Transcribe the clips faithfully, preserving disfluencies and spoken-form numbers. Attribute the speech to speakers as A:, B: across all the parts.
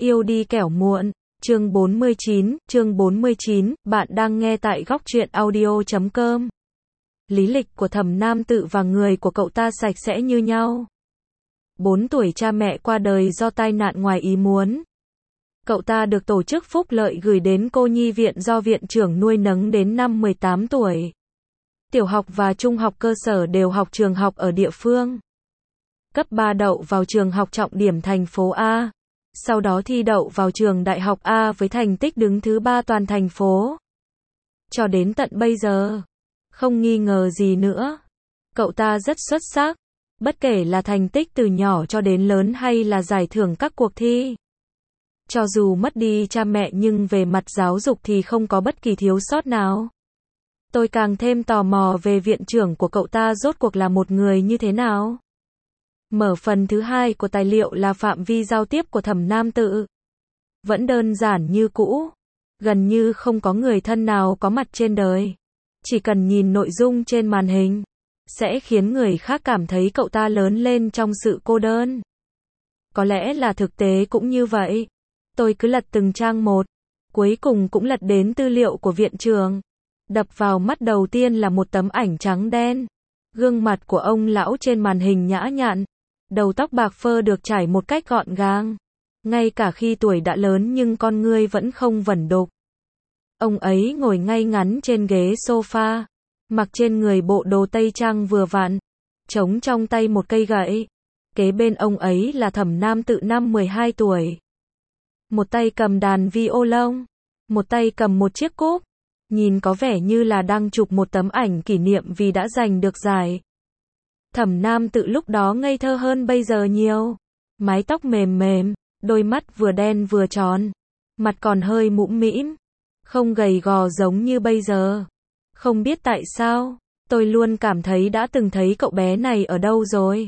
A: Yêu đi kẻo muộn. Chương bốn mươi chín, chương bốn mươi chín, bạn đang nghe tại góc truyện audio chấm com. Lý lịch của Thẩm Nam Tự và người của cậu ta sạch sẽ như nhau. bốn tuổi cha mẹ qua đời do tai nạn ngoài ý muốn. Cậu ta được tổ chức phúc lợi gửi đến cô nhi viện do viện trưởng nuôi nấng đến năm mười tám tuổi. Tiểu học và trung học cơ sở đều học trường học ở địa phương. Cấp ba đậu vào trường học trọng điểm thành phố A. Sau đó thi đậu vào trường đại học A với thành tích đứng thứ ba toàn thành phố. Cho đến tận bây giờ, không nghi ngờ gì nữa. Cậu ta rất xuất sắc, bất kể là thành tích từ nhỏ cho đến lớn hay là giải thưởng các cuộc thi. Cho dù mất đi cha mẹ nhưng về mặt giáo dục thì không có bất kỳ thiếu sót nào. Tôi càng thêm tò mò về viện trưởng của cậu ta rốt cuộc là một người như thế nào. Mở phần thứ hai của tài liệu là phạm vi giao tiếp của Thẩm Nam Tự. Vẫn đơn giản như cũ. Gần như không có người thân nào có mặt trên đời. Chỉ cần nhìn nội dung trên màn hình, sẽ khiến người khác cảm thấy cậu ta lớn lên trong sự cô đơn. Có lẽ là thực tế cũng như vậy. Tôi cứ lật từng trang một. Cuối cùng cũng lật đến tư liệu của viện trưởng. Đập vào mắt đầu tiên là một tấm ảnh trắng đen. Gương mặt của ông lão trên màn hình nhã nhặn. Đầu tóc bạc phơ được trải một cách gọn gàng. Ngay cả khi tuổi đã lớn nhưng con ngươi vẫn không vẩn đục. Ông ấy ngồi ngay ngắn trên ghế sofa, mặc trên người bộ đồ tây trang vừa vặn, chống trong tay một cây gậy. Kế bên ông ấy là Thẩm Nam Tự năm mười hai tuổi. Một tay cầm đàn violon, một tay cầm một chiếc cúp, nhìn có vẻ như là đang chụp một tấm ảnh kỷ niệm vì đã giành được giải. Thẩm Nam Tự lúc đó ngây thơ hơn bây giờ nhiều. Mái tóc mềm mềm, đôi mắt vừa đen vừa tròn, mặt còn hơi mũm mĩm, không gầy gò giống như bây giờ. Không biết tại sao, tôi luôn cảm thấy đã từng thấy cậu bé này ở đâu rồi.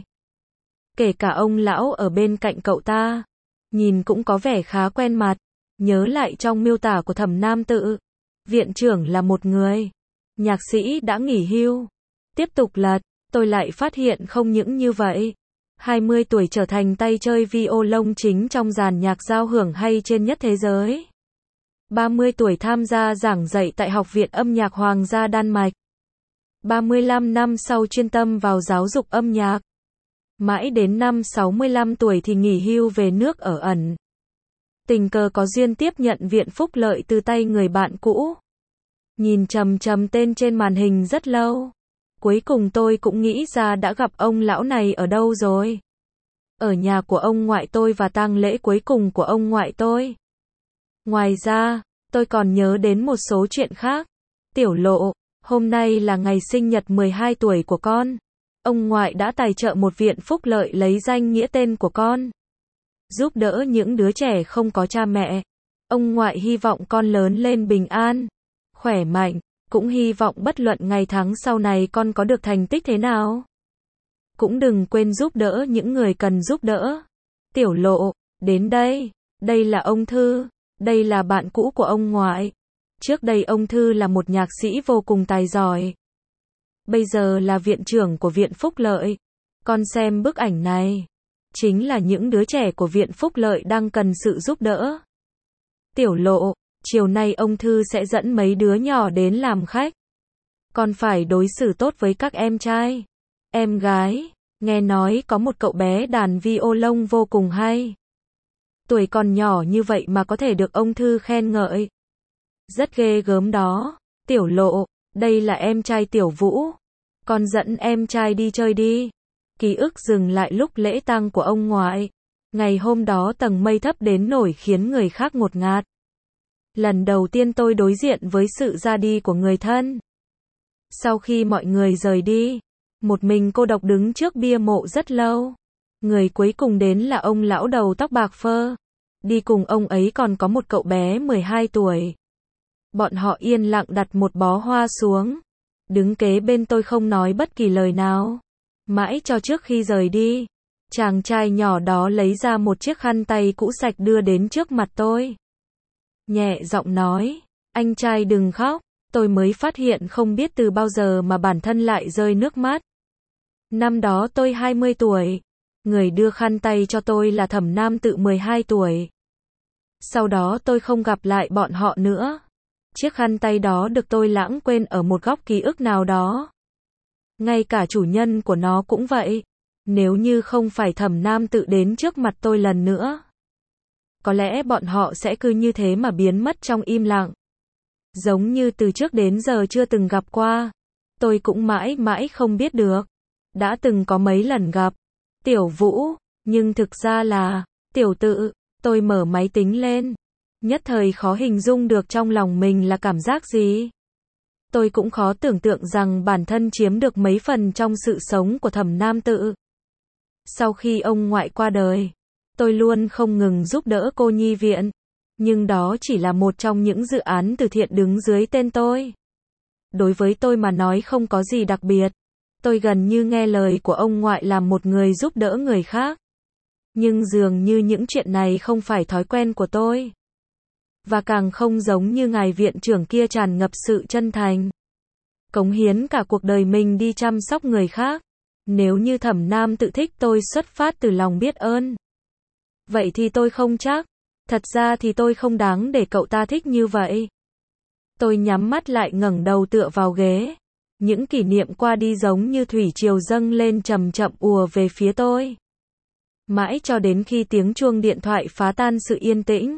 A: Kể cả ông lão ở bên cạnh cậu ta, nhìn cũng có vẻ khá quen mặt. Nhớ lại trong miêu tả của Thẩm Nam Tự, viện trưởng là một người nhạc sĩ đã nghỉ hưu. Tiếp tục lật, tôi lại phát hiện không những như vậy. hai mươi tuổi trở thành tay chơi violon chính trong dàn nhạc giao hưởng hay trên nhất thế giới. ba mươi tuổi tham gia giảng dạy tại Học viện Âm nhạc Hoàng gia Đan Mạch. ba mươi lăm năm sau chuyên tâm vào giáo dục âm nhạc. Mãi đến năm sáu mươi lăm tuổi thì nghỉ hưu về nước ở ẩn. Tình cờ có duyên tiếp nhận viện phúc lợi từ tay người bạn cũ. Nhìn trầm trầm tên trên màn hình rất lâu. Cuối cùng tôi cũng nghĩ ra đã gặp ông lão này ở đâu rồi. Ở nhà của ông ngoại tôi và tang lễ cuối cùng của ông ngoại tôi. Ngoài ra, tôi còn nhớ đến một số chuyện khác. Tiểu Lộ, hôm nay là ngày sinh nhật mười hai tuổi của con. Ông ngoại đã tài trợ một viện phúc lợi lấy danh nghĩa tên của con. Giúp đỡ những đứa trẻ không có cha mẹ. Ông ngoại hy vọng con lớn lên bình an, khỏe mạnh. Cũng hy vọng bất luận ngày tháng sau này con có được thành tích thế nào. Cũng đừng quên giúp đỡ những người cần giúp đỡ. Tiểu Lộ, đến đây. Đây là ông Thư. Đây là bạn cũ của ông ngoại. Trước đây ông Thư là một nhạc sĩ vô cùng tài giỏi. Bây giờ là viện trưởng của viện phúc lợi. Con xem bức ảnh này. Chính là những đứa trẻ của viện phúc lợi đang cần sự giúp đỡ. Tiểu Lộ, chiều nay ông Thư sẽ dẫn mấy đứa nhỏ đến làm khách. Con phải đối xử tốt với các em trai, em gái. Nghe nói có một cậu bé đàn violon vô cùng hay. Tuổi còn nhỏ như vậy mà có thể được ông Thư khen ngợi. Rất ghê gớm đó. Tiểu Lộ, đây là em trai Tiểu Vũ. Con dẫn em trai đi chơi đi. Ký ức dừng lại lúc lễ tang của ông ngoại. Ngày hôm đó tầng mây thấp đến nổi khiến người khác ngột ngạt. Lần đầu tiên tôi đối diện với sự ra đi của người thân. Sau khi mọi người rời đi, một mình cô độc đứng trước bia mộ rất lâu. Người cuối cùng đến là ông lão đầu tóc bạc phơ. Đi cùng ông ấy còn có một cậu bé mười hai tuổi. Bọn họ yên lặng đặt một bó hoa xuống. Đứng kế bên tôi không nói bất kỳ lời nào. Mãi cho trước khi rời đi, chàng trai nhỏ đó lấy ra một chiếc khăn tay cũ sạch đưa đến trước mặt tôi. Nhẹ giọng nói, anh trai đừng khóc. Tôi mới phát hiện không biết từ bao giờ mà bản thân lại rơi nước mắt. Năm đó tôi hai mươi tuổi. Người đưa khăn tay cho tôi là Thẩm Nam Tự mười hai tuổi. Sau đó tôi không gặp lại bọn họ nữa. Chiếc khăn tay đó được tôi lãng quên ở một góc ký ức nào đó. Ngay cả chủ nhân của nó cũng vậy. Nếu như không phải Thẩm Nam Tự đến trước mặt tôi lần nữa, có lẽ bọn họ sẽ cứ như thế mà biến mất trong im lặng. Giống như từ trước đến giờ chưa từng gặp qua. Tôi cũng mãi mãi không biết được. Đã từng có mấy lần gặp Tiểu Vũ, nhưng thực ra là Tiểu Tự. Tôi mở máy tính lên. Nhất thời khó hình dung được trong lòng mình là cảm giác gì. Tôi cũng khó tưởng tượng rằng bản thân chiếm được mấy phần trong sự sống của Thẩm Nam Tự. Sau khi ông ngoại qua đời, tôi luôn không ngừng giúp đỡ cô nhi viện. Nhưng đó chỉ là một trong những dự án từ thiện đứng dưới tên tôi. Đối với tôi mà nói không có gì đặc biệt. Tôi gần như nghe lời của ông ngoại làm một người giúp đỡ người khác. Nhưng dường như những chuyện này không phải thói quen của tôi. Và càng không giống như ngài viện trưởng kia tràn ngập sự chân thành. Cống hiến cả cuộc đời mình đi chăm sóc người khác. Nếu như Thẩm Nam Tự thích tôi xuất phát từ lòng biết ơn, vậy thì tôi không chắc. Thật ra thì tôi không đáng để cậu ta thích như vậy. Tôi nhắm mắt lại ngẩng đầu tựa vào ghế. Những kỷ niệm qua đi giống như thủy triều dâng lên chậm chậm ùa về phía tôi. Mãi cho đến khi tiếng chuông điện thoại phá tan sự yên tĩnh.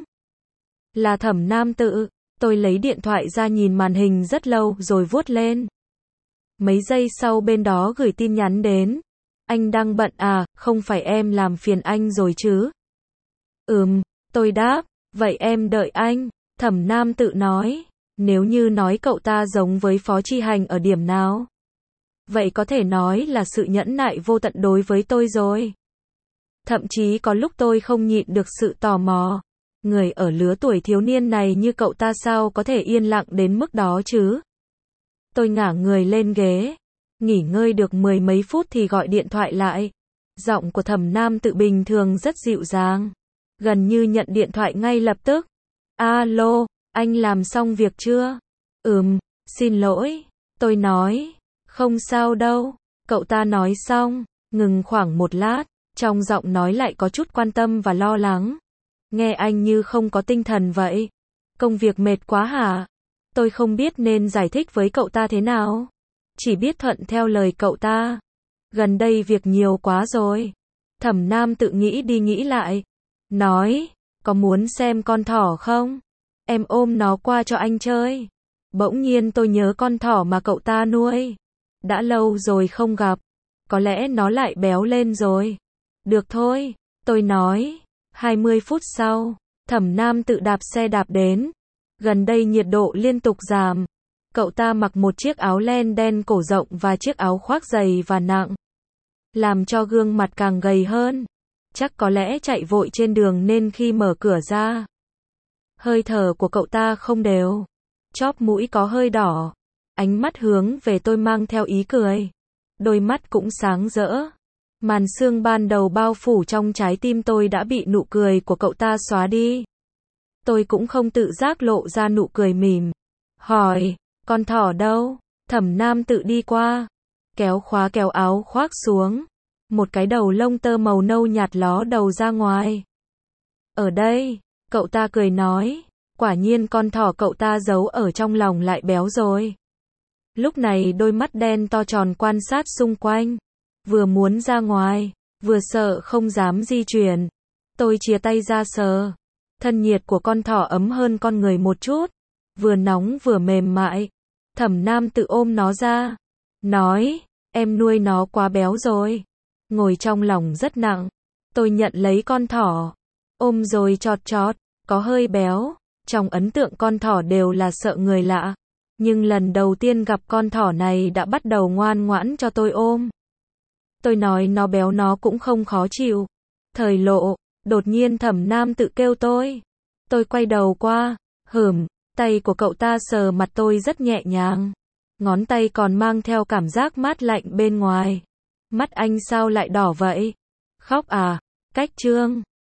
A: Là Thẩm Nam Tự. Tôi lấy điện thoại ra nhìn màn hình rất lâu rồi vuốt lên. Mấy giây sau bên đó gửi tin nhắn đến. Anh đang bận à, không phải em làm phiền anh rồi chứ? Ừm, tôi đáp, vậy em đợi anh. Thẩm Nam Tự nói, nếu như nói cậu ta giống với Phó Chi Hành ở điểm nào, vậy có thể nói là sự nhẫn nại vô tận đối với tôi rồi. Thậm chí có lúc tôi không nhịn được sự tò mò. Người ở lứa tuổi thiếu niên này như cậu ta sao có thể yên lặng đến mức đó chứ? Tôi ngả người lên ghế, nghỉ ngơi được mười mấy phút thì gọi điện thoại lại. Giọng của Thẩm Nam Tự bình thường rất dịu dàng, gần như nhận điện thoại ngay lập tức. Alo, anh làm xong việc chưa? Ừm, xin lỗi. Tôi nói, không sao đâu. Cậu ta nói xong, ngừng khoảng một lát, trong giọng nói lại có chút quan tâm và lo lắng. Nghe anh như không có tinh thần vậy. Công việc mệt quá hả? Tôi không biết nên giải thích với cậu ta thế nào. Chỉ biết thuận theo lời cậu ta. Gần đây việc nhiều quá rồi. Thẩm Nam Tự nghĩ đi nghĩ lại. Nói, có muốn xem con thỏ không? Em ôm nó qua cho anh chơi. Bỗng nhiên tôi nhớ con thỏ mà cậu ta nuôi. Đã lâu rồi không gặp. Có lẽ nó lại béo lên rồi. Được thôi, tôi nói. hai mươi phút sau, Thẩm Nam Tự đạp xe đạp đến. Gần đây nhiệt độ liên tục giảm. Cậu ta mặc một chiếc áo len đen cổ rộng và chiếc áo khoác dày và nặng, làm cho gương mặt càng gầy hơn. Chắc có lẽ chạy vội trên đường nên khi mở cửa ra, hơi thở của cậu ta không đều. Chóp mũi có hơi đỏ. Ánh mắt hướng về tôi mang theo ý cười. Đôi mắt cũng sáng rỡ. Màn sương ban đầu bao phủ trong trái tim tôi đã bị nụ cười của cậu ta xóa đi. Tôi cũng không tự giác lộ ra nụ cười mỉm. Hỏi, con thỏ đâu? Thẩm Nam Tự đi qua, kéo khóa kéo áo khoác xuống. Một cái đầu lông tơ màu nâu nhạt ló đầu ra ngoài. Ở đây, cậu ta cười nói. Quả nhiên con thỏ cậu ta giấu ở trong lòng lại béo rồi. Lúc này đôi mắt đen to tròn quan sát xung quanh. Vừa muốn ra ngoài, vừa sợ không dám di chuyển. Tôi chìa tay ra sờ. Thân nhiệt của con thỏ ấm hơn con người một chút. Vừa nóng vừa mềm mại. Thẩm Nam Tự ôm nó ra. Nói, em nuôi nó quá béo rồi. Ngồi trong lòng rất nặng. Tôi nhận lấy con thỏ. Ôm rồi chọt chọt. Có hơi béo. Trong ấn tượng con thỏ đều là sợ người lạ. Nhưng lần đầu tiên gặp con thỏ này đã bắt đầu ngoan ngoãn cho tôi ôm. Tôi nói nó béo nó cũng không khó chịu. Thời lộ, đột nhiên Thẩm Nam Tự kêu tôi. Tôi quay đầu qua, hửm, tay của cậu ta sờ mặt tôi rất nhẹ nhàng. Ngón tay còn mang theo cảm giác mát lạnh bên ngoài. Mắt anh sao lại đỏ vậy? Khóc à? Cách trương.